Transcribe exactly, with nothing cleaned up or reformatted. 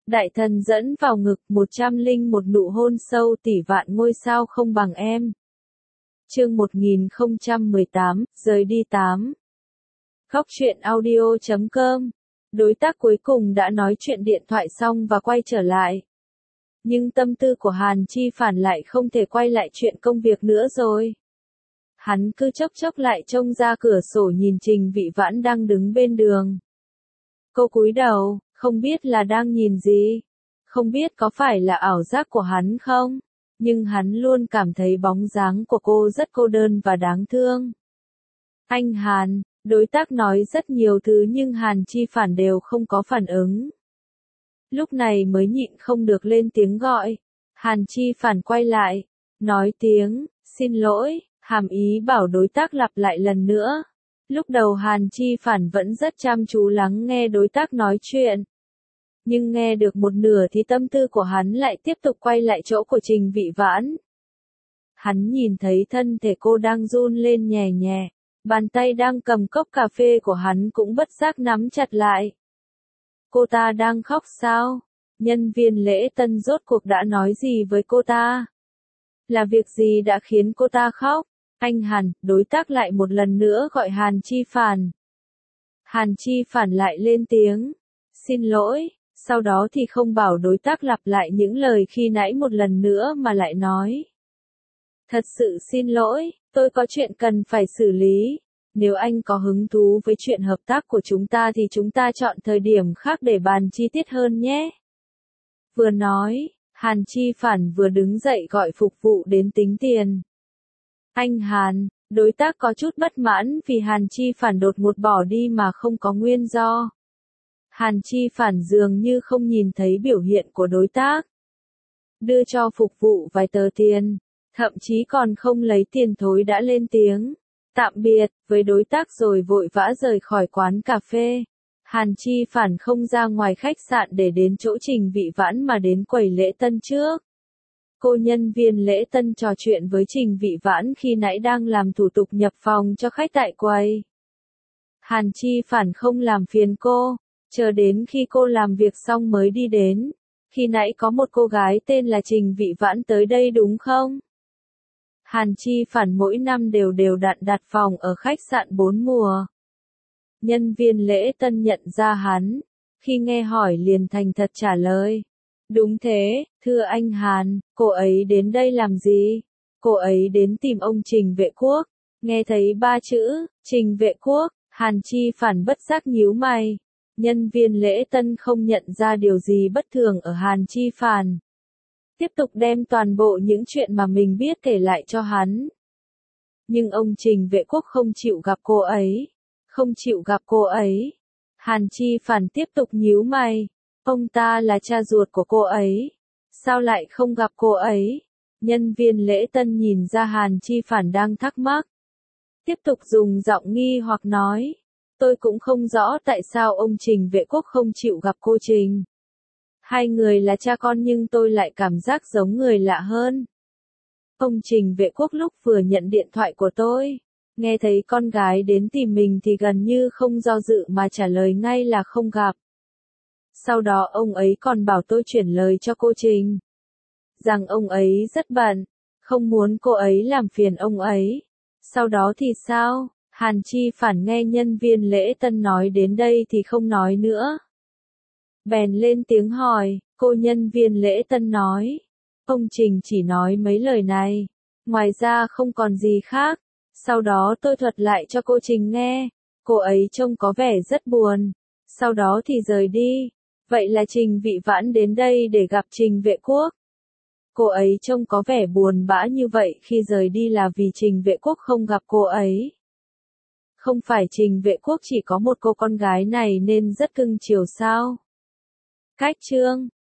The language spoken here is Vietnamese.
Đại thần dẫn vào ngực, một trăm linh một nụ hôn sâu tỷ vạn ngôi sao không bằng em. Chương một nghìn không trăm mười tám, rời đi tám. Khóc chuyện audio chấm com. Đối tác cuối cùng đã nói chuyện điện thoại xong và quay trở lại. Nhưng tâm tư của Hàn Chi Phản lại không thể quay lại chuyện công việc nữa rồi. Hắn cứ chốc chốc lại trông ra cửa sổ nhìn Trình Vị Vãn đang đứng bên đường. Cô cúi đầu, không biết là đang nhìn gì. Không biết có phải là ảo giác của hắn không? Nhưng hắn luôn cảm thấy bóng dáng của cô rất cô đơn và đáng thương. Anh Hàn, đối tác nói rất nhiều thứ nhưng Hàn Chi Phản đều không có phản ứng. Lúc này mới nhịn không được lên tiếng gọi. Hàn Chi Phản quay lại, nói tiếng, xin lỗi, hàm ý bảo đối tác lặp lại lần nữa. Lúc đầu Hàn Chi Phản vẫn rất chăm chú lắng nghe đối tác nói chuyện. Nhưng nghe được một nửa thì tâm tư của hắn lại tiếp tục quay lại chỗ của Trình Vị Vãn. Hắn nhìn thấy thân thể cô đang run lên nhẹ nhẹ, bàn tay đang cầm cốc cà phê của hắn cũng bất giác nắm chặt lại. Cô ta đang khóc sao? Nhân viên lễ tân rốt cuộc đã nói gì với cô ta? Là việc gì đã khiến cô ta khóc? Anh Hàn, đối tác lại một lần nữa gọi Hàn Chi Phản. Hàn Chi Phản lại lên tiếng, xin lỗi, sau đó thì không bảo đối tác lặp lại những lời khi nãy một lần nữa mà lại nói. Thật sự xin lỗi, tôi có chuyện cần phải xử lý. Nếu anh có hứng thú với chuyện hợp tác của chúng ta thì chúng ta chọn thời điểm khác để bàn chi tiết hơn nhé. Vừa nói, Hàn Chi Phản vừa đứng dậy gọi phục vụ đến tính tiền. Anh Hàn, đối tác có chút bất mãn vì Hàn Chi Phản đột ngột bỏ đi mà không có nguyên do. Hàn Chi Phản dường như không nhìn thấy biểu hiện của đối tác. Đưa cho phục vụ vài tờ tiền, thậm chí còn không lấy tiền thối đã lên tiếng. Tạm biệt với đối tác rồi vội vã rời khỏi quán cà phê. Hàn Chi Phản không ra ngoài khách sạn để đến chỗ Trình Vị Vãn mà đến quầy lễ tân trước. Cô nhân viên lễ tân trò chuyện với Trình Vị Vãn khi nãy đang làm thủ tục nhập phòng cho khách tại quầy. Hàn Chi Phản không làm phiền cô, chờ đến khi cô làm việc xong mới đi đến. Khi nãy có một cô gái tên là Trình Vị Vãn tới đây đúng không? Hàn Chi Phản mỗi năm đều đều đặn đặt phòng ở khách sạn bốn mùa. Nhân viên lễ tân nhận ra hắn, khi nghe hỏi liền thành thật trả lời. Đúng thế, thưa anh Hàn, cô ấy đến đây làm gì? Cô ấy đến tìm ông Trình Vệ Quốc. Nghe thấy ba chữ, Trình Vệ Quốc, Hàn Chi Phản bất giác nhíu mày. Nhân viên lễ tân không nhận ra điều gì bất thường ở Hàn Chi Phản. Tiếp tục đem toàn bộ những chuyện mà mình biết kể lại cho hắn. Nhưng ông Trình Vệ Quốc không chịu gặp cô ấy. Không chịu gặp cô ấy. Hàn Chi Phản tiếp tục nhíu mày. Ông ta là cha ruột của cô ấy. Sao lại không gặp cô ấy? Nhân viên lễ tân nhìn ra Hàn Chi Phản đang thắc mắc. Tiếp tục dùng giọng nghi hoặc nói. Tôi cũng không rõ tại sao ông Trình Vệ Quốc không chịu gặp cô Trình. Hai người là cha con nhưng tôi lại cảm giác giống người lạ hơn. Ông Trình Vệ Quốc lúc vừa nhận điện thoại của tôi, nghe thấy con gái đến tìm mình thì gần như không do dự mà trả lời ngay là không gặp. Sau đó ông ấy còn bảo tôi chuyển lời cho cô Trình. Rằng ông ấy rất bận, không muốn cô ấy làm phiền ông ấy. Sau đó thì sao? Hàn Chi Phản nghe nhân viên lễ tân nói đến đây thì không nói nữa. Bèn lên tiếng hỏi, cô nhân viên lễ tân nói. Ông Trình chỉ nói mấy lời này, ngoài ra không còn gì khác. Sau đó tôi thuật lại cho cô Trình nghe, cô ấy trông có vẻ rất buồn. Sau đó thì rời đi. Vậy là Trình Vị Vãn đến đây để gặp Trình Vệ Quốc. Cô ấy trông có vẻ buồn bã như vậy khi rời đi là vì Trình Vệ Quốc không gặp cô ấy. Không phải Trình Vệ Quốc chỉ có một cô con gái này nên rất cưng chiều sao? Cách chương